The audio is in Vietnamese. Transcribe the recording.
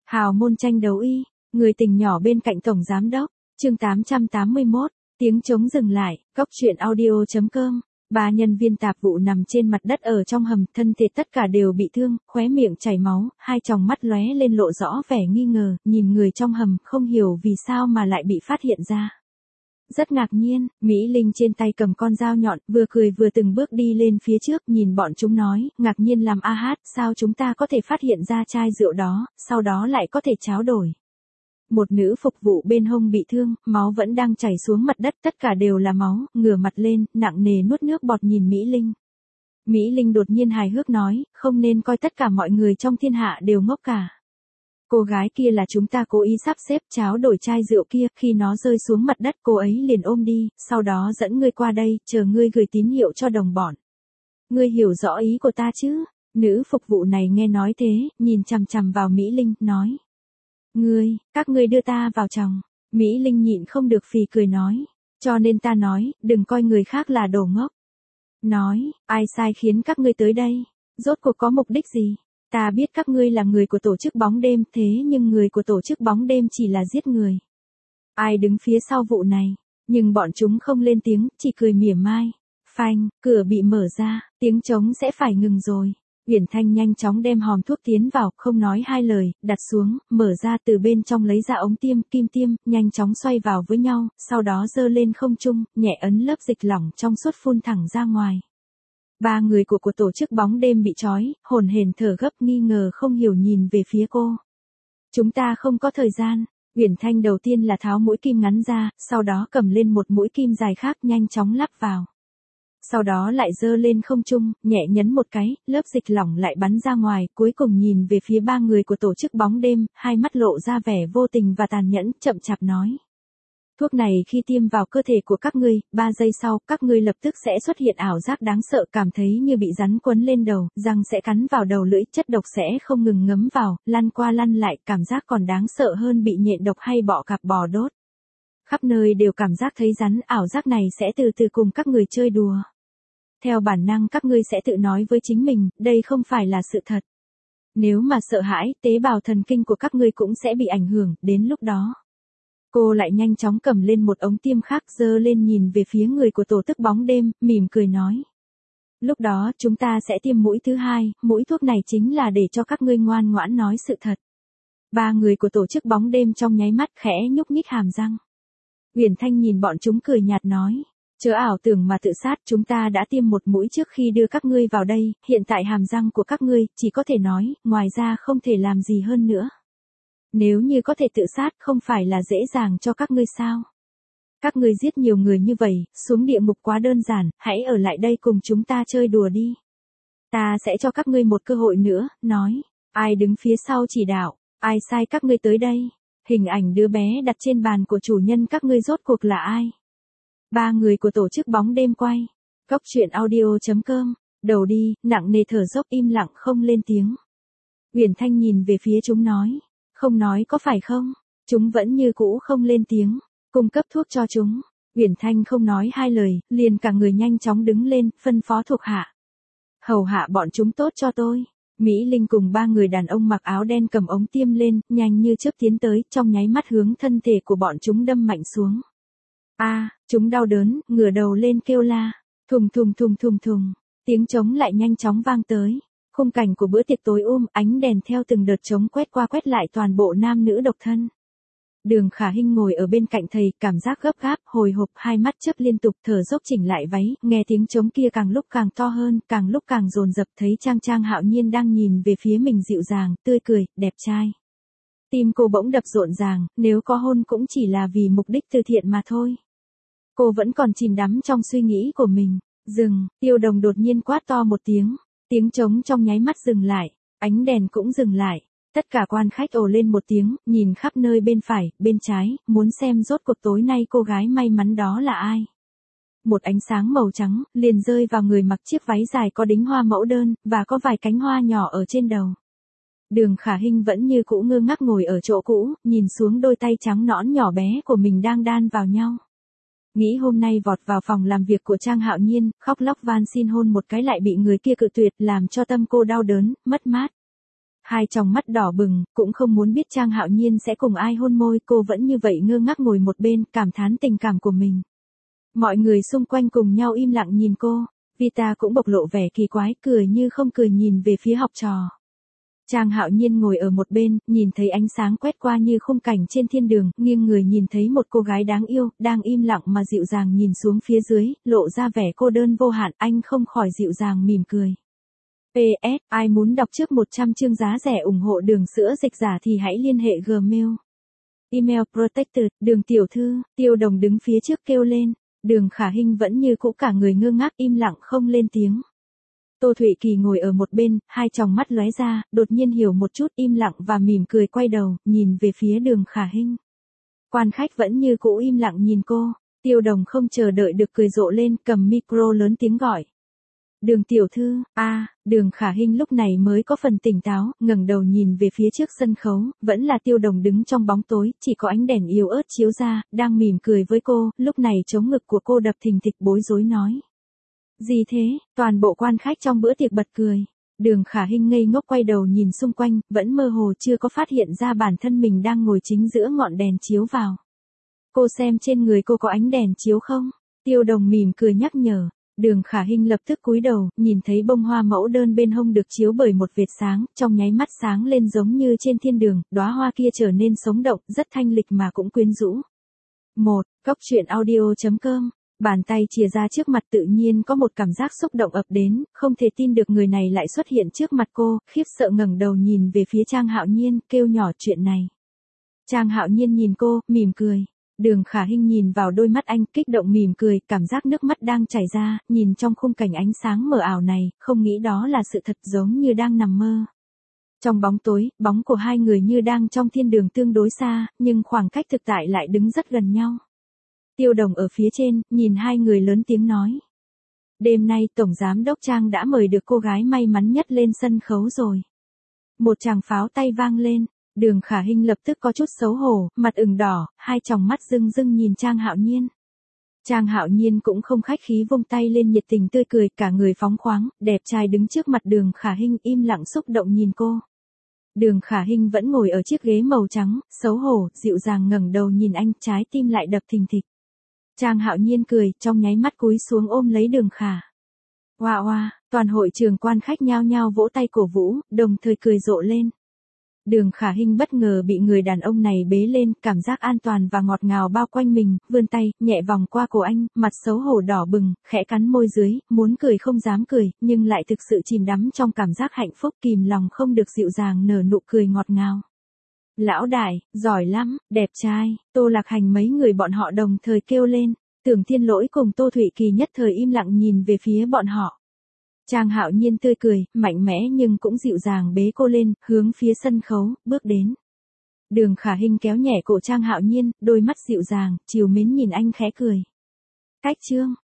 Hào môn tranh đấu y, người tình nhỏ bên cạnh tổng giám đốc, chương 881, tiếng trống dừng lại, cóc truyện audio.com. Ba nhân viên tạp vụ nằm trên mặt đất ở trong hầm, thân thể tất cả đều bị thương, khóe miệng chảy máu, hai tròng mắt lóe lên lộ rõ vẻ nghi ngờ, nhìn người trong hầm, không hiểu vì sao mà lại bị phát hiện ra. Rất ngạc nhiên, Mỹ Linh trên tay cầm con dao nhọn, vừa cười vừa từng bước đi lên phía trước, nhìn bọn chúng nói, ngạc nhiên làm a hát, sao chúng ta có thể phát hiện ra chai rượu đó, sau đó lại có thể tráo đổi. Một nữ phục vụ bên hông bị thương, máu vẫn đang chảy xuống mặt đất, tất cả đều là máu, ngửa mặt lên, nặng nề nuốt nước bọt nhìn Mỹ Linh. Mỹ Linh đột nhiên hài hước nói, không nên coi tất cả mọi người trong thiên hạ đều ngốc cả. Cô gái kia là chúng ta cố ý sắp xếp tráo đổi chai rượu kia, khi nó rơi xuống mặt đất cô ấy liền ôm đi, sau đó dẫn ngươi qua đây, chờ ngươi gửi tín hiệu cho đồng bọn. Ngươi hiểu rõ ý của ta chứ? Nữ phục vụ này nghe nói thế, nhìn chằm chằm vào Mỹ Linh, nói. Các ngươi đưa ta vào chồng. Mỹ Linh nhịn không được phì cười nói. Cho nên ta nói, đừng coi người khác là đồ ngốc. Nói, ai sai khiến các ngươi tới đây? Rốt cuộc có mục đích gì? Ta biết các ngươi là người của tổ chức bóng đêm, thế nhưng người của tổ chức bóng đêm chỉ là giết người. Ai đứng phía sau vụ này? Nhưng bọn chúng không lên tiếng, chỉ cười mỉa mai. Phanh, cửa bị mở ra, tiếng trống sẽ phải ngừng rồi. Uyển Thanh nhanh chóng đem hòm thuốc tiến vào, không nói hai lời, đặt xuống, mở ra từ bên trong lấy ra ống tiêm, kim tiêm, nhanh chóng xoay vào với nhau, sau đó giơ lên không trung, nhẹ ấn lớp dịch lỏng trong suốt phun thẳng ra ngoài. Ba người của tổ chức bóng đêm bị trói, hồn hển thở gấp nghi ngờ không hiểu nhìn về phía cô. Chúng ta không có thời gian. Uyển Thanh đầu tiên là tháo mũi kim ngắn ra, sau đó cầm lên một mũi kim dài khác nhanh chóng lắp vào. Sau đó lại giơ lên không trung, nhẹ nhấn một cái, lớp dịch lỏng lại bắn ra ngoài, cuối cùng nhìn về phía ba người của tổ chức bóng đêm, hai mắt lộ ra vẻ vô tình và tàn nhẫn, chậm chạp nói. Thuốc này khi tiêm vào cơ thể của các ngươi, 3 giây sau, các ngươi lập tức sẽ xuất hiện ảo giác đáng sợ, cảm thấy như bị rắn quấn lên đầu, răng sẽ cắn vào đầu lưỡi, chất độc sẽ không ngừng ngấm vào, lăn qua lăn lại, cảm giác còn đáng sợ hơn bị nhện độc hay bọ cạp bò đốt. Khắp nơi đều cảm giác thấy rắn, ảo giác này sẽ từ từ cùng các người chơi đùa. Theo bản năng các ngươi sẽ tự nói với chính mình, đây không phải là sự thật. Nếu mà sợ hãi, tế bào thần kinh của các ngươi cũng sẽ bị ảnh hưởng, đến lúc đó. Cô lại nhanh chóng cầm lên một ống tiêm khác giơ lên nhìn về phía người của tổ chức bóng đêm, mỉm cười nói. Lúc đó chúng ta sẽ tiêm mũi thứ hai, mũi thuốc này chính là để cho các ngươi ngoan ngoãn nói sự thật. Ba người của tổ chức bóng đêm trong nháy mắt khẽ nhúc nhích hàm răng. Uyển Thanh nhìn bọn chúng cười nhạt nói. Chớ ảo tưởng mà tự sát, chúng ta đã tiêm một mũi trước khi đưa các ngươi vào đây, hiện tại hàm răng của các ngươi, chỉ có thể nói, ngoài ra không thể làm gì hơn nữa. Nếu như có thể tự sát không phải là dễ dàng cho các ngươi sao? Các ngươi giết nhiều người như vậy, xuống địa ngục quá đơn giản, hãy ở lại đây cùng chúng ta chơi đùa đi. Ta sẽ cho các ngươi một cơ hội nữa, nói, ai đứng phía sau chỉ đạo, ai sai các ngươi tới đây, hình ảnh đứa bé đặt trên bàn của chủ nhân các ngươi rốt cuộc là ai? Ba người của tổ chức bóng đêm quay. Cóc truyện audio.com. Đầu đi, nặng nề thở dốc im lặng không lên tiếng. Uyển Thanh nhìn về phía chúng nói. Không nói có phải không? Chúng vẫn như cũ không lên tiếng. Cung cấp thuốc cho chúng. Uyển Thanh không nói hai lời, liền cả người nhanh chóng đứng lên, phân phó thuộc hạ. Hầu hạ bọn chúng tốt cho tôi. Mỹ Linh cùng ba người đàn ông mặc áo đen cầm ống tiêm lên, nhanh như chớp tiến tới, trong nháy mắt hướng thân thể của bọn chúng đâm mạnh xuống. Chúng đau đớn, ngửa đầu lên kêu la. Thùng thùng thùng thùng thùng. Tiếng trống lại nhanh chóng vang tới. Khung cảnh của bữa tiệc tối ánh đèn theo từng đợt trống quét qua quét lại toàn bộ nam nữ độc thân. Đường Khả Hinh ngồi ở bên cạnh thầy, cảm giác gấp gáp, hồi hộp, hai mắt chớp liên tục, thở dốc chỉnh lại váy, nghe tiếng trống kia càng lúc càng to hơn, càng lúc càng dồn dập, thấy Trang Hạo Nhiên đang nhìn về phía mình dịu dàng, tươi cười, đẹp trai. Tim cô bỗng đập rộn ràng, nếu có hôn cũng chỉ là vì mục đích từ thiện mà thôi. Cô vẫn còn chìm đắm trong suy nghĩ của mình. Dừng, Tiêu Đồng đột nhiên quát to một tiếng. Tiếng trống trong nháy mắt dừng lại, ánh đèn cũng dừng lại. Tất cả quan khách ồ lên một tiếng, nhìn khắp nơi bên phải, bên trái, muốn xem rốt cuộc tối nay cô gái may mắn đó là ai. Một ánh sáng màu trắng, liền rơi vào người mặc chiếc váy dài có đính hoa mẫu đơn, và có vài cánh hoa nhỏ ở trên đầu. Đường Khả Hinh vẫn như cũ ngơ ngác ngồi ở chỗ cũ, nhìn xuống đôi tay trắng nõn nhỏ bé của mình đang đan vào nhau. Nghĩ hôm nay vọt vào phòng làm việc của Trang Hạo Nhiên, khóc lóc van xin hôn một cái lại bị người kia cự tuyệt, làm cho tâm cô đau đớn, mất mát. Hai tròng mắt đỏ bừng, cũng không muốn biết Trang Hạo Nhiên sẽ cùng ai hôn môi, cô vẫn như vậy ngơ ngác ngồi một bên, cảm thán tình cảm của mình. Mọi người xung quanh cùng nhau im lặng nhìn cô, Vita cũng bộc lộ vẻ kỳ quái, cười như không cười nhìn về phía học trò. Trang Hạo Nhiên ngồi ở một bên, nhìn thấy ánh sáng quét qua như khung cảnh trên thiên đường, nghiêng người nhìn thấy một cô gái đáng yêu, đang im lặng mà dịu dàng nhìn xuống phía dưới, lộ ra vẻ cô đơn vô hạn, anh không khỏi dịu dàng mỉm cười. PS, ai muốn đọc trước 100 chương giá rẻ ủng hộ đường sữa dịch giả thì hãy liên hệ Gmail. Email protected, Đường tiểu thư, Tiêu Đồng đứng phía trước kêu lên. Đường Khả Hinh vẫn như cũ cả người ngơ ngác im lặng không lên tiếng. Tô Thụy Kỳ ngồi ở một bên, hai tròng mắt lóe ra, đột nhiên hiểu một chút, im lặng và mỉm cười quay đầu, nhìn về phía Đường Khả Hinh. Quan khách vẫn như cũ im lặng nhìn cô, Tiêu Đồng không chờ đợi được cười rộ lên, cầm micro lớn tiếng gọi. Đường tiểu thư, Đường Khả Hinh lúc này mới có phần tỉnh táo, ngẩng đầu nhìn về phía trước sân khấu, vẫn là Tiêu Đồng đứng trong bóng tối, chỉ có ánh đèn yếu ớt chiếu ra, đang mỉm cười với cô, lúc này trống ngực của cô đập thình thịch bối rối nói. Gì thế, toàn bộ quan khách trong bữa tiệc bật cười. Đường Khả Hinh ngây ngốc quay đầu nhìn xung quanh, vẫn mơ hồ chưa có phát hiện ra bản thân mình đang ngồi chính giữa ngọn đèn chiếu vào. Cô xem trên người cô có ánh đèn chiếu không? Tiêu Đồng mỉm cười nhắc nhở. Đường Khả Hinh lập tức cúi đầu, nhìn thấy bông hoa mẫu đơn bên hông được chiếu bởi một vệt sáng, trong nháy mắt sáng lên giống như trên thiên đường, đóa hoa kia trở nên sống động, rất thanh lịch mà cũng quyến rũ. Coctruyện.audio.com. Bàn tay chìa ra trước mặt tự nhiên có một cảm giác xúc động ập đến, không thể tin được người này lại xuất hiện trước mặt cô, khiếp sợ ngẩng đầu nhìn về phía Trang Hạo Nhiên, kêu nhỏ chuyện này. Trang Hạo Nhiên nhìn cô, mỉm cười. Đường Khả Hinh nhìn vào đôi mắt anh, kích động mỉm cười, cảm giác nước mắt đang chảy ra, nhìn trong khung cảnh ánh sáng mờ ảo này, không nghĩ đó là sự thật, giống như đang nằm mơ. Trong bóng tối, bóng của hai người như đang trong thiên đường tương đối xa, nhưng khoảng cách thực tại lại đứng rất gần nhau. Tiêu Đồng ở phía trên, nhìn hai người lớn tiếng nói. Đêm nay Tổng Giám Đốc Trang đã mời được cô gái may mắn nhất lên sân khấu rồi. Một tràng pháo tay vang lên. Đường Khả Hinh lập tức có chút xấu hổ, mặt ửng đỏ, hai tròng mắt rưng rưng nhìn Trang Hạo Nhiên. Trang Hạo Nhiên cũng không khách khí vung tay lên nhiệt tình tươi cười, cả người phóng khoáng, đẹp trai đứng trước mặt Đường Khả Hinh im lặng xúc động nhìn cô. Đường Khả Hinh vẫn ngồi ở chiếc ghế màu trắng, xấu hổ, dịu dàng ngẩng đầu nhìn anh, trái tim lại đập thình thịch. Trang Hạo Nhiên cười, trong nháy mắt cúi xuống ôm lấy Đường Khả. Oa oa, toàn hội trường quan khách nhao nhao vỗ tay cổ vũ, đồng thời cười rộ lên. Đường Khả Hinh bất ngờ bị người đàn ông này bế lên, cảm giác an toàn và ngọt ngào bao quanh mình, vươn tay, nhẹ vòng qua cổ anh, mặt xấu hổ đỏ bừng, khẽ cắn môi dưới, muốn cười không dám cười, nhưng lại thực sự chìm đắm trong cảm giác hạnh phúc, kìm lòng không được dịu dàng nở nụ cười ngọt ngào. Lão đại, giỏi lắm, đẹp trai, Tô Lạc Hành mấy người bọn họ đồng thời kêu lên, Tưởng Thiên Lỗi cùng Tô Thụy Kỳ nhất thời im lặng nhìn về phía bọn họ. Trang Hạo Nhiên tươi cười, mạnh mẽ nhưng cũng dịu dàng bế cô lên, hướng phía sân khấu, bước đến. Đường Khả Hinh kéo nhẹ cổ Trang Hạo Nhiên, đôi mắt dịu dàng, trìu mến nhìn anh khẽ cười. Cách chương.